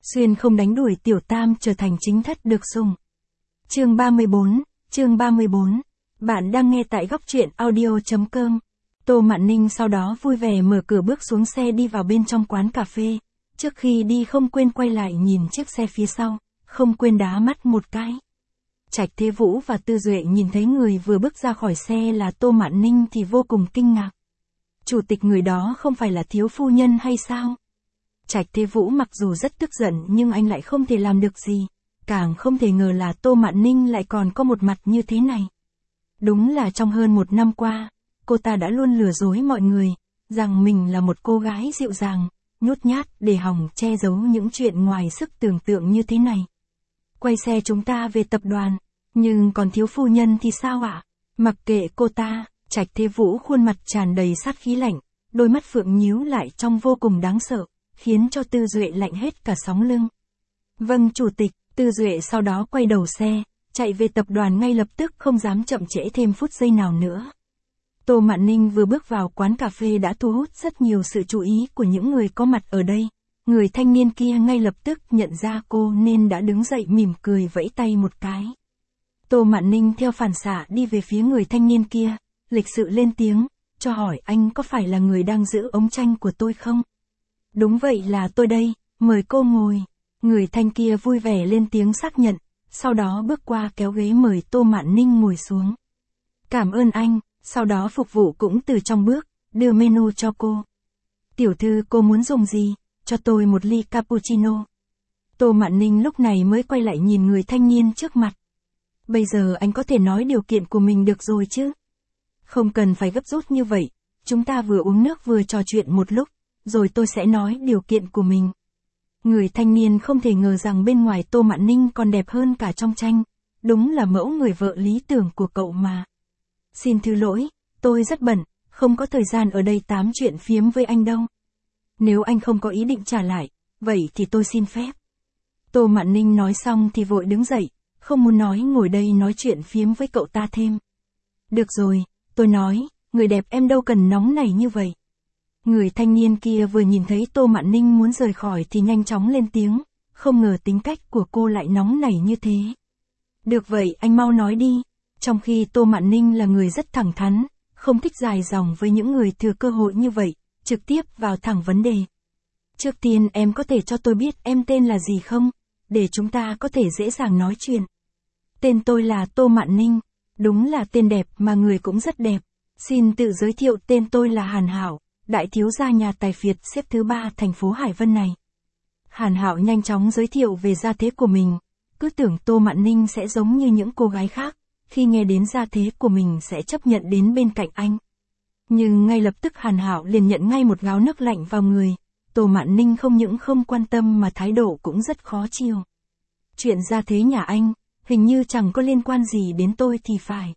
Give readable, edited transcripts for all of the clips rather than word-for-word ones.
Xuyên không đánh đuổi tiểu tam trở thành chính thất được sủng. Chương 34. Bạn đang nghe tại góc truyện audio.com. Tô Mạn Ninh sau đó vui vẻ mở cửa bước xuống xe đi vào bên trong quán cà phê. Trước khi đi không quên quay lại nhìn chiếc xe phía sau, không quên đá mắt một cái. Trạch Thế Vũ và Tư Duệ nhìn thấy người vừa bước ra khỏi xe là Tô Mạn Ninh thì vô cùng kinh ngạc. Chủ tịch người đó không phải là thiếu phu nhân hay sao? Trạch Thế Vũ mặc dù rất tức giận nhưng anh lại không thể làm được gì. Càng không thể ngờ là Tô Mạn Ninh lại còn có một mặt như thế này. Đúng là trong hơn một năm qua, cô ta đã luôn lừa dối mọi người, rằng mình là một cô gái dịu dàng, nhút nhát để hòng che giấu những chuyện ngoài sức tưởng tượng như thế này. Quay xe chúng ta về tập đoàn, nhưng còn thiếu phu nhân thì sao ạ? Mặc kệ cô ta, Trạch Thế Vũ khuôn mặt tràn đầy sát khí lạnh, đôi mắt phượng nhíu lại trông vô cùng đáng sợ, khiến cho Tư Duệ lạnh hết cả sóng lưng. Vâng chủ tịch, Tư Duệ sau đó quay đầu xe, chạy về tập đoàn ngay lập tức không dám chậm trễ thêm phút giây nào nữa. Tô Mạn Ninh vừa bước vào quán cà phê đã thu hút rất nhiều sự chú ý của những người có mặt ở đây. Người thanh niên kia ngay lập tức nhận ra cô nên đã đứng dậy mỉm cười vẫy tay một cái. Tô Mạn Ninh theo phản xạ đi về phía người thanh niên kia, lịch sự lên tiếng, cho hỏi anh có phải là người đang giữ ống tranh của tôi không? Đúng vậy là tôi đây, mời cô ngồi. Người thanh kia vui vẻ lên tiếng xác nhận, sau đó bước qua kéo ghế mời Tô Mạn Ninh ngồi xuống. Cảm ơn anh, sau đó phục vụ cũng từ trong bước, đưa menu cho cô. Tiểu thư cô muốn dùng gì? Cho tôi một ly cappuccino. Tô Mạn Ninh lúc này mới quay lại nhìn người thanh niên trước mặt. Bây giờ anh có thể nói điều kiện của mình được rồi chứ? Không cần phải gấp rút như vậy, chúng ta vừa uống nước vừa trò chuyện một lúc, rồi tôi sẽ nói điều kiện của mình. Người thanh niên không thể ngờ rằng bên ngoài Tô Mạn Ninh còn đẹp hơn cả trong tranh, đúng là mẫu người vợ lý tưởng của cậu mà. Xin thứ lỗi, tôi rất bận, không có thời gian ở đây tám chuyện phiếm với anh đâu. Nếu anh không có ý định trả lại, vậy thì tôi xin phép. Tô Mạn Ninh nói xong thì vội đứng dậy, không muốn ngồi đây nói chuyện phiếm với cậu ta thêm. Được rồi, tôi nói, người đẹp em đâu cần nóng nảy như vậy. Người thanh niên kia vừa nhìn thấy Tô Mạn Ninh muốn rời khỏi thì nhanh chóng lên tiếng, không ngờ tính cách của cô lại nóng nảy như thế. Được vậy anh mau nói đi, trong khi Tô Mạn Ninh là người rất thẳng thắn, không thích dài dòng với những người thừa cơ hội như vậy, trực tiếp vào thẳng vấn đề. Trước tiên em có thể cho tôi biết em tên là gì không, để chúng ta có thể dễ dàng nói chuyện. Tên tôi là Tô Mạn Ninh, đúng là tên đẹp mà người cũng rất đẹp. Xin tự giới thiệu, tên tôi là Hàn Hảo, đại thiếu gia nhà tài phiệt xếp thứ 3 thành phố Hải Vân này. Hàn Hảo nhanh chóng giới thiệu về gia thế của mình, cứ tưởng Tô Mạn Ninh sẽ giống như những cô gái khác, khi nghe đến gia thế của mình sẽ chấp nhận đến bên cạnh anh. Nhưng ngay lập tức Hàn Hảo liền nhận ngay một gáo nước lạnh vào người, Tô Mạn Ninh không những không quan tâm mà thái độ cũng rất khó chịu. Chuyện gia thế nhà anh, hình như chẳng có liên quan gì đến tôi thì phải.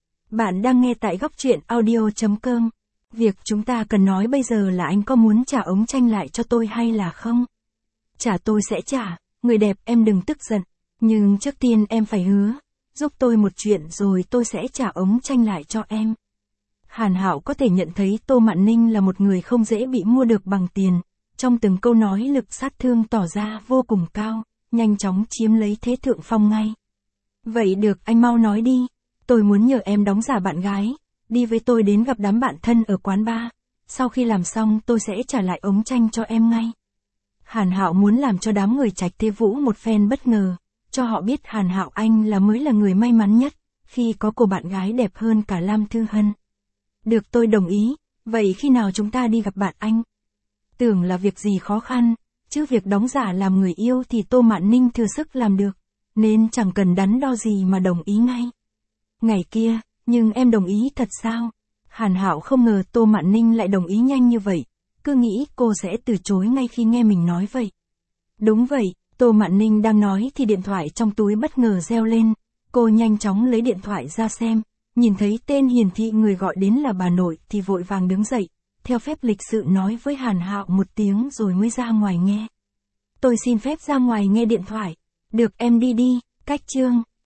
Bạn đang nghe tại góc truyện audio.com. Việc chúng ta cần nói bây giờ là anh có muốn trả ống tranh lại cho tôi hay là không? Trả tôi sẽ trả, người đẹp em đừng tức giận, nhưng trước tiên em phải hứa, giúp tôi một chuyện rồi tôi sẽ trả ống tranh lại cho em. Hàn Hảo có thể nhận thấy Tô Mạn Ninh là một người không dễ bị mua được bằng tiền, trong từng câu nói lực sát thương tỏ ra vô cùng cao, nhanh chóng chiếm lấy thế thượng phong ngay. Vậy được anh mau nói đi, tôi muốn nhờ em đóng giả bạn gái, đi với tôi đến gặp đám bạn thân ở quán bar, sau khi làm xong tôi sẽ trả lại ống tranh cho em ngay. Hàn Hảo muốn làm cho đám người Trạch Thế Vũ một phen bất ngờ, cho họ biết Hàn Hảo anh mới là người may mắn nhất, khi có cô bạn gái đẹp hơn cả Lam Thư Hân. Được tôi đồng ý, vậy khi nào chúng ta đi gặp bạn anh? Tưởng là việc gì khó khăn, chứ việc đóng giả làm người yêu thì Tô Mạn Ninh thừa sức làm được, nên chẳng cần đắn đo gì mà đồng ý ngay. Ngày kia, nhưng em đồng ý thật sao? Hàn Hảo không ngờ Tô Mạn Ninh lại đồng ý nhanh như vậy, cứ nghĩ cô sẽ từ chối ngay khi nghe mình nói vậy. Đúng vậy, Tô Mạn Ninh đang nói thì điện thoại trong túi bất ngờ reo lên, cô nhanh chóng lấy điện thoại ra xem, nhìn thấy tên hiển thị người gọi đến là bà nội thì vội vàng đứng dậy, theo phép lịch sự nói với Hàn Hảo một tiếng rồi mới ra ngoài nghe. Tôi xin phép ra ngoài nghe điện thoại. Được em đi đi, cách chương.